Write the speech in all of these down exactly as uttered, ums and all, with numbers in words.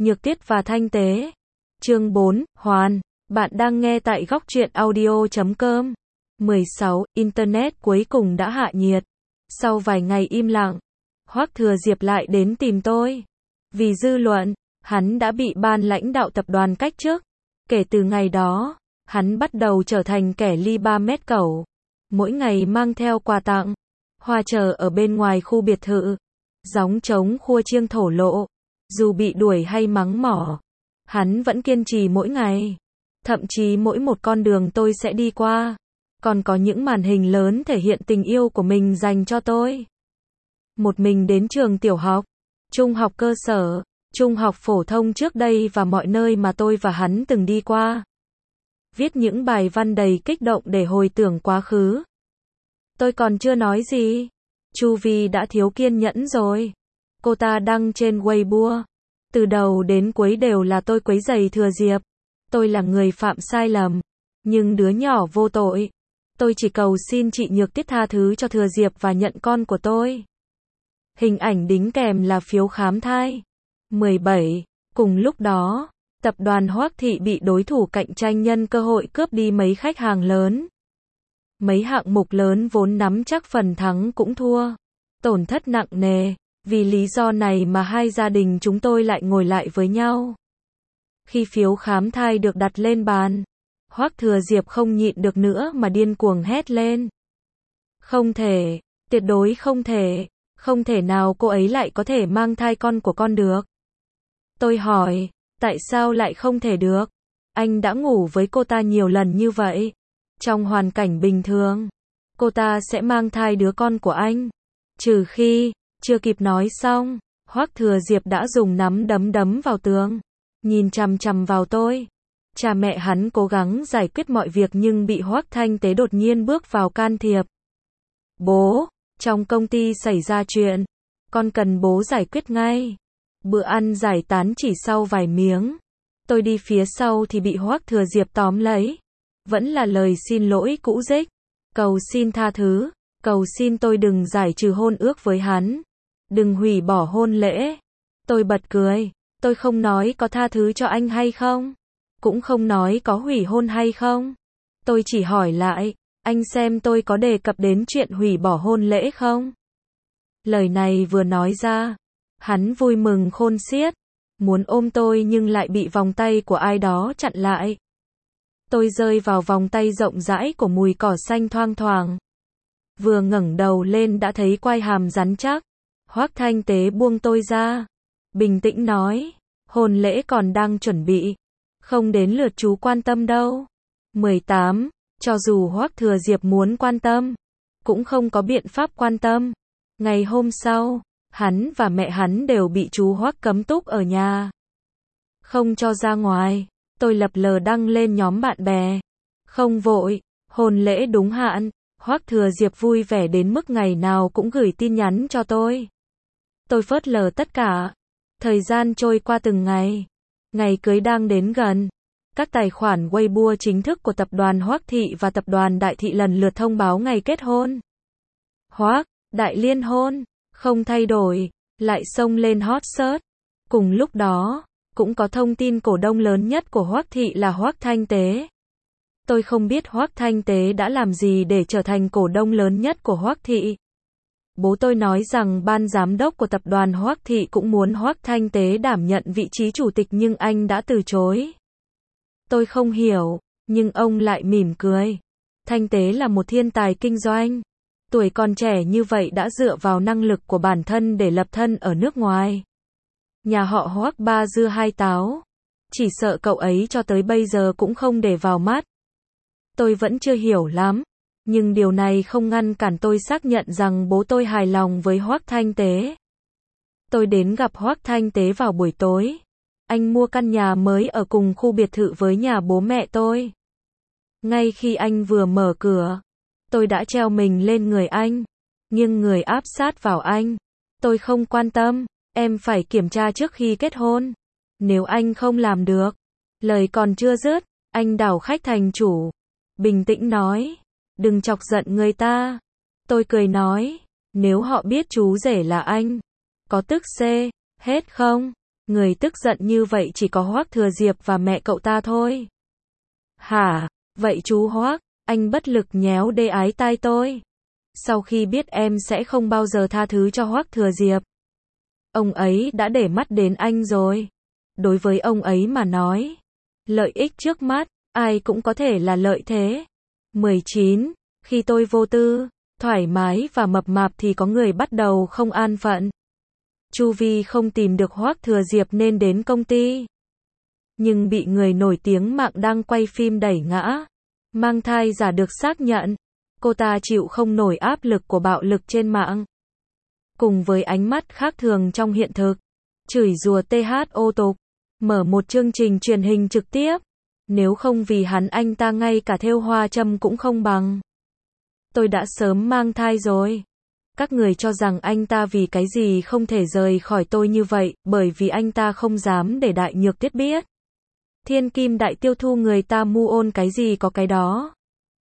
Nhược Tuyết và Thanh Tế. Chương bốn, Hoàn. Bạn đang nghe tại góc truyện audio chấm com. mười sáu. Internet cuối cùng đã hạ nhiệt. Sau vài ngày im lặng, Hoắc Thừa Diệp lại đến tìm tôi. Vì dư luận, hắn đã bị ban lãnh đạo tập đoàn cách chức. Kể từ ngày đó, hắn bắt đầu trở thành kẻ ly ba mét cẩu. Mỗi ngày mang theo quà tặng, hoa chờ ở bên ngoài khu biệt thự, gióng trống khua chiêng thổ lộ. Dù bị đuổi hay mắng mỏ, hắn vẫn kiên trì mỗi ngày. Thậm chí mỗi một con đường tôi sẽ đi qua, còn có những màn hình lớn thể hiện tình yêu của mình dành cho tôi. Một mình đến trường tiểu học, trung học cơ sở, trung học phổ thông trước đây và mọi nơi mà tôi và hắn từng đi qua. Viết những bài văn đầy kích động để hồi tưởng quá khứ. Tôi còn chưa nói gì, Chu Vi đã thiếu kiên nhẫn rồi. Cô ta đăng trên Weibo. Từ đầu đến cuối đều là tôi quấy rầy Thừa Diệp. Tôi là người phạm sai lầm, nhưng đứa nhỏ vô tội. Tôi chỉ cầu xin chị Nhược Tuyết tha thứ cho Thừa Diệp và nhận con của tôi. Hình ảnh đính kèm là phiếu khám thai. mười bảy. Cùng lúc đó, tập đoàn Hoắc Thị bị đối thủ cạnh tranh nhân cơ hội cướp đi mấy khách hàng lớn. Mấy hạng mục lớn vốn nắm chắc phần thắng cũng thua. Tổn thất nặng nề. Vì lý do này mà hai gia đình chúng tôi lại ngồi lại với nhau. Khi phiếu khám thai được đặt lên bàn, Hoắc Thừa Diệp không nhịn được nữa mà điên cuồng hét lên. Không thể, tuyệt đối không thể, không thể nào cô ấy lại có thể mang thai con của con được. Tôi hỏi, tại sao lại không thể được? Anh đã ngủ với cô ta nhiều lần như vậy. Trong hoàn cảnh bình thường, cô ta sẽ mang thai đứa con của anh. Trừ khi... Chưa kịp nói xong, Hoắc Thừa Diệp đã dùng nắm đấm đấm vào tường, nhìn chằm chằm vào tôi. Cha mẹ hắn cố gắng giải quyết mọi việc nhưng bị Hoắc Thanh Tế đột nhiên bước vào can thiệp. Bố, trong công ty xảy ra chuyện, con cần bố giải quyết ngay. Bữa ăn giải tán chỉ sau vài miếng. Tôi đi phía sau thì bị Hoắc Thừa Diệp tóm lấy. Vẫn là lời xin lỗi cũ rích. Cầu xin tha thứ, cầu xin tôi đừng giải trừ hôn ước với hắn. Đừng hủy bỏ hôn lễ. Tôi bật cười. Tôi không nói có tha thứ cho anh hay không. Cũng không nói có hủy hôn hay không. Tôi chỉ hỏi lại, anh xem tôi có đề cập đến chuyện hủy bỏ hôn lễ không? Lời này vừa nói ra, hắn vui mừng khôn xiết. Muốn ôm tôi nhưng lại bị vòng tay của ai đó chặn lại. Tôi rơi vào vòng tay rộng rãi của mùi cỏ xanh thoang thoảng. Vừa ngẩng đầu lên đã thấy quai hàm rắn chắc. Hoắc Thanh Tế buông tôi ra, bình tĩnh nói, hôn lễ còn đang chuẩn bị, không đến lượt chú quan tâm đâu. mười tám. Cho dù Hoắc Thừa Diệp muốn quan tâm, cũng không có biện pháp quan tâm. Ngày hôm sau, hắn và mẹ hắn đều bị chú Hoắc cấm túc ở nhà, không cho ra ngoài. Tôi lập lờ đăng lên nhóm bạn bè. Không vội, hôn lễ đúng hạn. Hoắc Thừa Diệp vui vẻ đến mức ngày nào cũng gửi tin nhắn cho tôi. Tôi phớt lờ tất cả. Thời gian trôi qua từng ngày. Ngày cưới đang đến gần. Các tài khoản Weibo chính thức của tập đoàn Hoắc Thị và tập đoàn Đại Thị lần lượt thông báo ngày kết hôn. Hoắc, Đại liên hôn, không thay đổi, lại xông lên hot search. Cùng lúc đó, cũng có thông tin cổ đông lớn nhất của Hoắc Thị là Hoắc Thanh Tế. Tôi không biết Hoắc Thanh Tế đã làm gì để trở thành cổ đông lớn nhất của Hoắc Thị. Bố tôi nói rằng ban giám đốc của tập đoàn Hoắc Thị cũng muốn Hoắc Thanh Tế đảm nhận vị trí chủ tịch nhưng anh đã từ chối. Tôi không hiểu, nhưng ông lại mỉm cười. Thanh Tế là một thiên tài kinh doanh. Tuổi còn trẻ như vậy đã dựa vào năng lực của bản thân để lập thân ở nước ngoài. Nhà họ Hoắc ba dưa hai táo. Chỉ sợ cậu ấy cho tới bây giờ cũng không để vào mắt. Tôi vẫn chưa hiểu lắm, nhưng điều này không ngăn cản tôi xác nhận rằng bố tôi hài lòng với Hoắc Thanh Tế. Tôi đến gặp Hoắc Thanh Tế vào buổi tối. Anh mua căn nhà mới ở cùng khu biệt thự với nhà bố mẹ tôi. Ngay khi anh vừa mở cửa, tôi đã treo mình lên người anh, nghiêng người áp sát vào anh. Tôi không quan tâm, em phải kiểm tra trước khi kết hôn. Nếu anh không làm được, lời còn chưa dứt, anh đảo khách thành chủ. Bình tĩnh nói, đừng chọc giận người ta. Tôi cười nói, nếu họ biết chú rể là anh, có tức xê hết không? Người tức giận như vậy chỉ có Hoắc Thừa Diệp và mẹ cậu ta thôi. Hả? Vậy chú Hoắc, anh bất lực nhéo đê ái tai tôi. Sau khi biết em sẽ không bao giờ tha thứ cho Hoắc Thừa Diệp. Ông ấy đã để mắt đến anh rồi. Đối với ông ấy mà nói, lợi ích trước mắt, ai cũng có thể là lợi thế. mười chín. Khi tôi vô tư, thoải mái và mập mạp thì có người bắt đầu không an phận. Chu Vi không tìm được Hoắc Thừa Diệp nên đến công ty. Nhưng bị người nổi tiếng mạng đang quay phim đẩy ngã. Mang thai giả được xác nhận. Cô ta chịu không nổi áp lực của bạo lực trên mạng. Cùng với ánh mắt khác thường trong hiện thực. Chửi rủa tê hát ô tục. Mở một chương trình truyền hình trực tiếp. Nếu không vì hắn anh ta ngay cả thêu hoa châm cũng không bằng. Tôi đã sớm mang thai rồi. Các người cho rằng anh ta vì cái gì không thể rời khỏi tôi như vậy, bởi vì anh ta không dám để Đại Nhược Tuyết biết. Thiên Kim Đại Tiêu Thu người ta mu ôn cái gì có cái đó.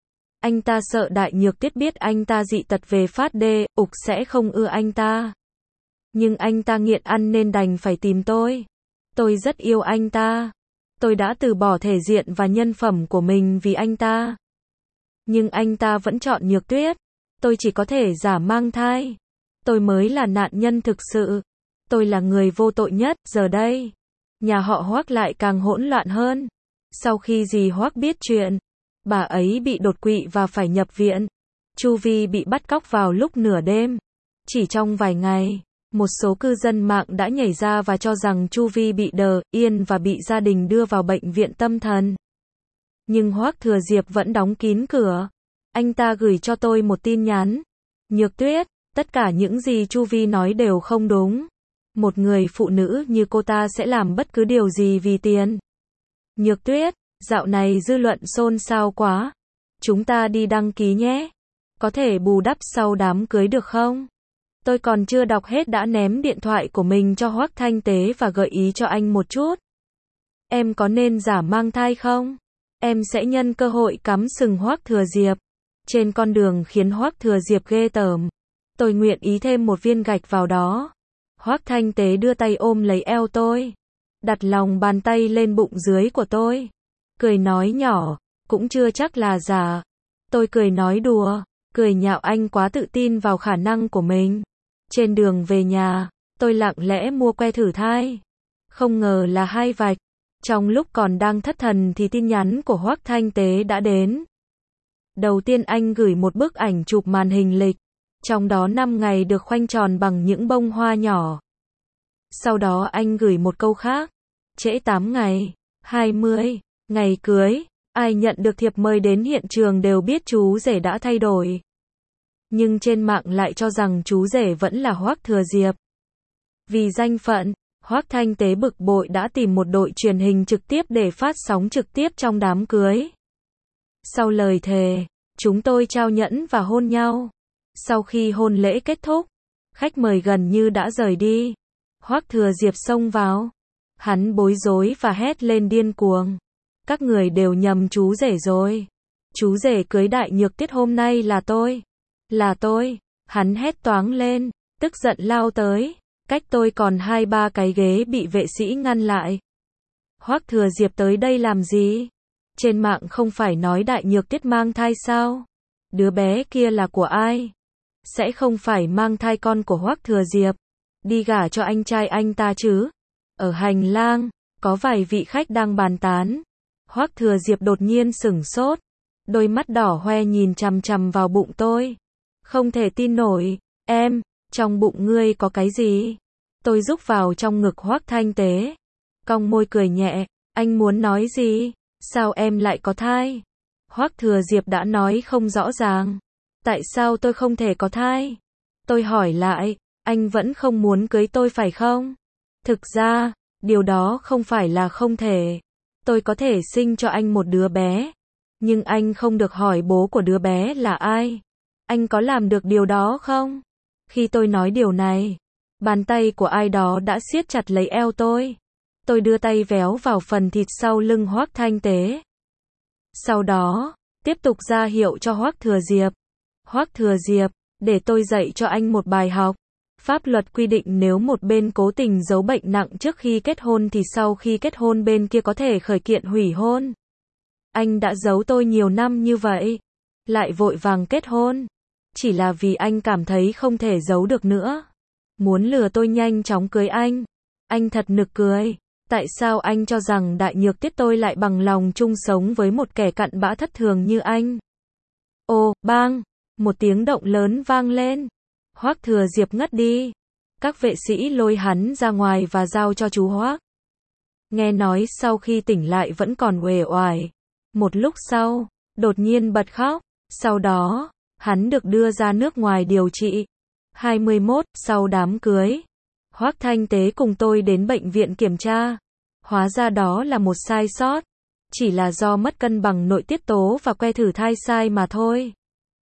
Anh ta sợ Đại Nhược Tuyết biết anh ta dị tật về phát đê, ục sẽ không ưa anh ta. Nhưng anh ta nghiện ăn nên đành phải tìm tôi. Tôi rất yêu anh ta. Tôi đã từ bỏ thể diện và nhân phẩm của mình vì anh ta. Nhưng anh ta vẫn chọn Nhược Tuyết. Tôi chỉ có thể giả mang thai. Tôi mới là nạn nhân thực sự. Tôi là người vô tội nhất, giờ đây. Nhà họ Hoắc lại càng hỗn loạn hơn. Sau khi dì Hoắc biết chuyện, bà ấy bị đột quỵ và phải nhập viện. Chu Vi bị bắt cóc vào lúc nửa đêm. Chỉ trong vài ngày, một số cư dân mạng đã nhảy ra và cho rằng Chu Vi bị đờ, yên và bị gia đình đưa vào bệnh viện tâm thần. Nhưng Hoắc Thừa Diệp vẫn đóng kín cửa. Anh ta gửi cho tôi một tin nhắn. Nhược Tuyết, tất cả những gì Chu Vi nói đều không đúng. Một người phụ nữ như cô ta sẽ làm bất cứ điều gì vì tiền. Nhược Tuyết, dạo này dư luận xôn xao quá. Chúng ta đi đăng ký nhé. Có thể bù đắp sau đám cưới được không? Tôi còn chưa đọc hết đã ném điện thoại của mình cho Hoắc Thanh Tế và gợi ý cho anh một chút. Em có nên giả mang thai không? Em sẽ nhân cơ hội cắm sừng Hoắc Thừa Diệp. Trên con đường khiến Hoắc Thừa Diệp ghê tởm. Tôi nguyện ý thêm một viên gạch vào đó. Hoắc Thanh Tế đưa tay ôm lấy eo tôi. Đặt lòng bàn tay lên bụng dưới của tôi. Cười nói nhỏ, cũng chưa chắc là giả. Tôi cười nói đùa, cười nhạo anh quá tự tin vào khả năng của mình. Trên đường về nhà, tôi lặng lẽ mua que thử thai. Không ngờ là hai vạch. Trong lúc còn đang thất thần thì tin nhắn của Hoắc Thanh Tế đã đến. Đầu tiên anh gửi một bức ảnh chụp màn hình lịch. Trong đó năm ngày được khoanh tròn bằng những bông hoa nhỏ. Sau đó anh gửi một câu khác. Trễ tám ngày, hai mươi, ngày cưới. Ai nhận được thiệp mời đến hiện trường đều biết chú rể đã thay đổi. Nhưng trên mạng lại cho rằng chú rể vẫn là Hoắc Thừa Diệp. Vì danh phận, Hoắc Thanh Tế bực bội đã tìm một đội truyền hình trực tiếp để phát sóng trực tiếp trong đám cưới. Sau lời thề, chúng tôi trao nhẫn và hôn nhau. Sau khi hôn lễ kết thúc, khách mời gần như đã rời đi. Hoắc Thừa Diệp xông vào. Hắn bối rối và hét lên điên cuồng. Các người đều nhầm chú rể rồi. Chú rể cưới Đại Nhược Tuyết hôm nay là tôi. Là tôi. Hắn hét toáng lên, tức giận lao tới. Cách tôi còn hai ba cái ghế bị vệ sĩ ngăn lại. Hoắc Thừa Diệp tới đây làm gì? Trên mạng không phải nói Đại Nhược Tuyết mang thai sao? Đứa bé kia là của ai? Sẽ không phải mang thai con của Hoắc Thừa Diệp. Đi gả cho anh trai anh ta chứ? Ở hành lang, có vài vị khách đang bàn tán. Hoắc Thừa Diệp đột nhiên sửng sốt. Đôi mắt đỏ hoe nhìn chằm chằm vào bụng tôi. Không thể tin nổi. Em, trong bụng ngươi có cái gì? Tôi rúc vào trong ngực Hoắc Thanh Tế. Cong môi cười nhẹ. Anh muốn nói gì? Sao em lại có thai? Hoắc Thừa Diệp đã nói không rõ ràng. Tại sao tôi không thể có thai? Tôi hỏi lại, anh vẫn không muốn cưới tôi phải không? Thực ra, điều đó không phải là không thể. Tôi có thể sinh cho anh một đứa bé. Nhưng anh không được hỏi bố của đứa bé là ai. Anh có làm được điều đó không? Khi tôi nói điều này, bàn tay của ai đó đã siết chặt lấy eo tôi. Tôi đưa tay véo vào phần thịt sau lưng Hoắc Thanh Tế. Sau đó, tiếp tục ra hiệu cho Hoắc Thừa Diệp. Hoắc Thừa Diệp, để tôi dạy cho anh một bài học. Pháp luật quy định nếu một bên cố tình giấu bệnh nặng trước khi kết hôn thì sau khi kết hôn bên kia có thể khởi kiện hủy hôn. Anh đã giấu tôi nhiều năm như vậy, lại vội vàng kết hôn, chỉ là vì anh cảm thấy không thể giấu được nữa. Muốn lừa tôi nhanh chóng cưới anh. Anh thật nực cười. Tại sao anh cho rằng Đại Nhược Tiết tôi lại bằng lòng chung sống với một kẻ cặn bã thất thường như anh? Ô, bang! Một tiếng động lớn vang lên. Hoắc Thừa Diệp ngất đi. Các vệ sĩ lôi hắn ra ngoài và giao cho chú Hoắc. Nghe nói sau khi tỉnh lại vẫn còn uể oải. Một lúc sau, đột nhiên bật khóc. Sau đó, hắn được đưa ra nước ngoài điều trị. hai mươi mốt, sau đám cưới, Hoắc Thanh Tế cùng tôi đến bệnh viện kiểm tra. Hóa ra đó là một sai sót. Chỉ là do mất cân bằng nội tiết tố và que thử thai sai mà thôi.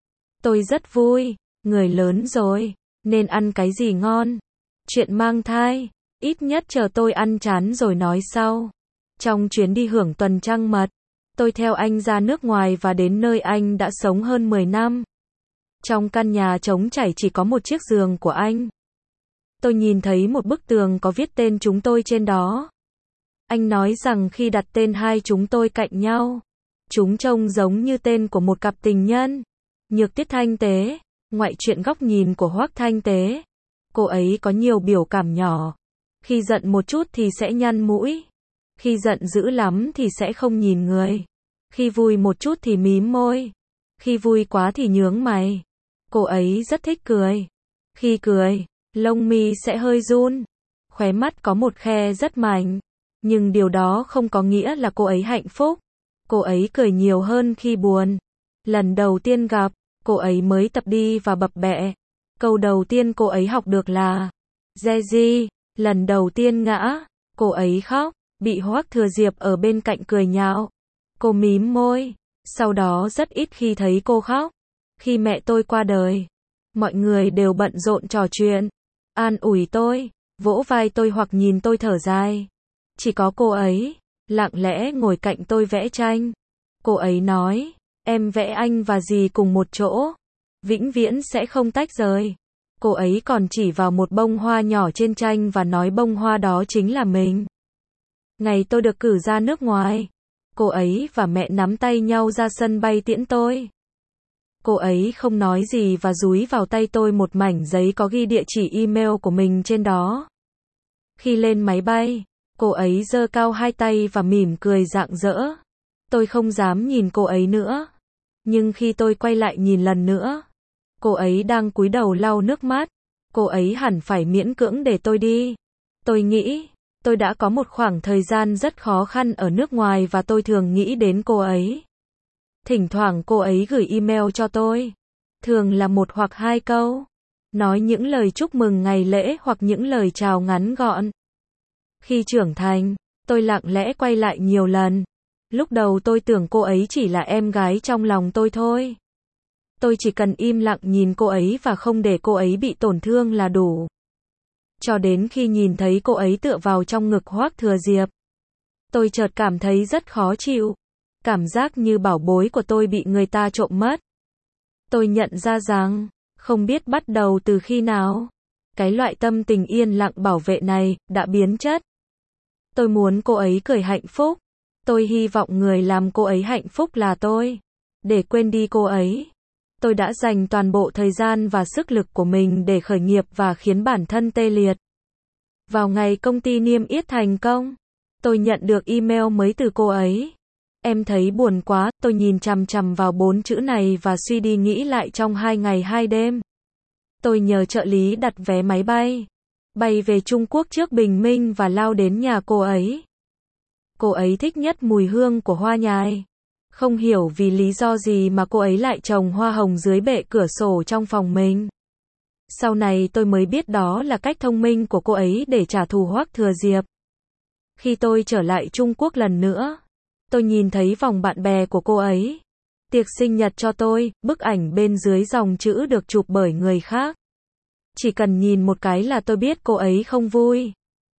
Tôi rất vui, người lớn rồi, nên ăn cái gì ngon. Chuyện mang thai, ít nhất chờ tôi ăn chán rồi nói sau. Trong chuyến đi hưởng tuần trăng mật, tôi theo anh ra nước ngoài và đến nơi anh đã sống hơn mười năm. Trong căn nhà trống trải chỉ có một chiếc giường của anh. Tôi nhìn thấy một bức tường có viết tên chúng tôi trên đó. Anh nói rằng khi đặt tên hai chúng tôi cạnh nhau, chúng trông giống như tên của một cặp tình nhân. Nhược Tiết Thanh Tế, ngoại truyện góc nhìn của Hoắc Thanh Tế. Cô ấy có nhiều biểu cảm nhỏ. Khi giận một chút thì sẽ nhăn mũi. Khi giận dữ lắm thì sẽ không nhìn người. Khi vui một chút thì mím môi. Khi vui quá thì nhướng mày. Cô ấy rất thích cười. Khi cười, lông mi sẽ hơi run. Khóe mắt có một khe rất mảnh. Nhưng điều đó không có nghĩa là cô ấy hạnh phúc. Cô ấy cười nhiều hơn khi buồn. Lần đầu tiên gặp, cô ấy mới tập đi và bập bẹ. Câu đầu tiên cô ấy học được là Gigi. Lần đầu tiên ngã, cô ấy khóc, bị Hoắc Thừa Diệp ở bên cạnh cười nhạo. Cô mím môi, sau đó rất ít khi thấy cô khóc. Khi mẹ tôi qua đời, mọi người đều bận rộn trò chuyện, an ủi tôi, vỗ vai tôi hoặc nhìn tôi thở dài. Chỉ có cô ấy, lặng lẽ ngồi cạnh tôi vẽ tranh. Cô ấy nói, em vẽ anh và dì cùng một chỗ, vĩnh viễn sẽ không tách rời. Cô ấy còn chỉ vào một bông hoa nhỏ trên tranh và nói bông hoa đó chính là mình. Ngày tôi được cử ra nước ngoài, cô ấy và mẹ nắm tay nhau ra sân bay tiễn tôi. Cô ấy không nói gì và dúi vào tay tôi một mảnh giấy có ghi địa chỉ email của mình trên đó. Khi lên máy bay, cô ấy giơ cao hai tay và mỉm cười rạng rỡ. Tôi không dám nhìn cô ấy nữa. Nhưng khi tôi quay lại nhìn lần nữa, cô ấy đang cúi đầu lau nước mắt. Cô ấy hẳn phải miễn cưỡng để tôi đi. Tôi nghĩ, tôi đã có một khoảng thời gian rất khó khăn ở nước ngoài và tôi thường nghĩ đến cô ấy. Thỉnh thoảng cô ấy gửi email cho tôi. Thường là một hoặc hai câu. Nói những lời chúc mừng ngày lễ hoặc những lời chào ngắn gọn. Khi trưởng thành, tôi lặng lẽ quay lại nhiều lần. Lúc đầu tôi tưởng cô ấy chỉ là em gái trong lòng tôi thôi. Tôi chỉ cần im lặng nhìn cô ấy và không để cô ấy bị tổn thương là đủ. Cho đến khi nhìn thấy cô ấy tựa vào trong ngực Hoắc Thừa Diệp, tôi chợt cảm thấy rất khó chịu. Cảm giác như bảo bối của tôi bị người ta trộm mất. Tôi nhận ra rằng, không biết bắt đầu từ khi nào, cái loại tâm tình yên lặng bảo vệ này đã biến chất. Tôi muốn cô ấy cười hạnh phúc. Tôi hy vọng người làm cô ấy hạnh phúc là tôi. Để quên đi cô ấy, tôi đã dành toàn bộ thời gian và sức lực của mình để khởi nghiệp và khiến bản thân tê liệt. Vào ngày công ty niêm yết thành công, tôi nhận được email mới từ cô ấy. Em thấy buồn quá, tôi nhìn chằm chằm vào bốn chữ này và suy đi nghĩ lại trong hai ngày hai đêm. Tôi nhờ trợ lý đặt vé máy bay, bay về Trung Quốc trước bình minh và lao đến nhà cô ấy. Cô ấy thích nhất mùi hương của hoa nhài. Không hiểu vì lý do gì mà cô ấy lại trồng hoa hồng dưới bệ cửa sổ trong phòng mình. Sau này tôi mới biết đó là cách thông minh của cô ấy để trả thù Hoắc Thừa Diệp. Khi tôi trở lại Trung Quốc lần nữa, tôi nhìn thấy vòng bạn bè của cô ấy. Tiệc sinh nhật cho tôi, bức ảnh bên dưới dòng chữ được chụp bởi người khác. Chỉ cần nhìn một cái là tôi biết cô ấy không vui.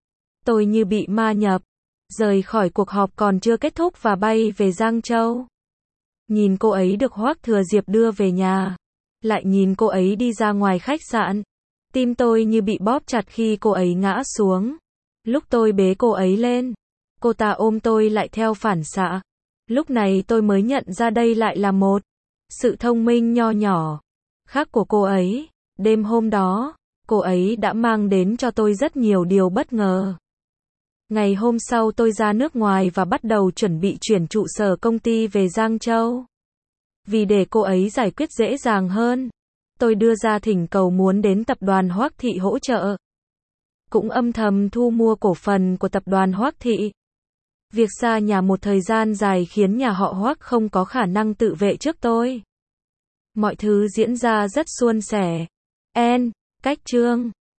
Tôi như bị ma nhập. Rời khỏi cuộc họp còn chưa kết thúc và bay về Giang Châu. Nhìn cô ấy được Hoắc Thừa Diệp đưa về nhà. Lại nhìn cô ấy đi ra ngoài khách sạn. Tim tôi như bị bóp chặt khi cô ấy ngã xuống. Lúc tôi bế cô ấy lên, cô ta ôm tôi lại theo phản xạ. Lúc này tôi mới nhận ra đây lại là một sự thông minh nho nhỏ khác của cô ấy. Đêm hôm đó, cô ấy đã mang đến cho tôi rất nhiều điều bất ngờ. Ngày hôm sau tôi ra nước ngoài và bắt đầu chuẩn bị chuyển trụ sở công ty về Giang Châu. Vì để cô ấy giải quyết dễ dàng hơn, tôi đưa ra thỉnh cầu muốn đến tập đoàn Hoắc Thị hỗ trợ. Cũng âm thầm thu mua cổ phần của tập đoàn Hoắc Thị. Việc xa nhà một thời gian dài khiến nhà họ Hoắc không có khả năng tự vệ trước tôi. Mọi thứ diễn ra rất suôn sẻ. N. Cách chương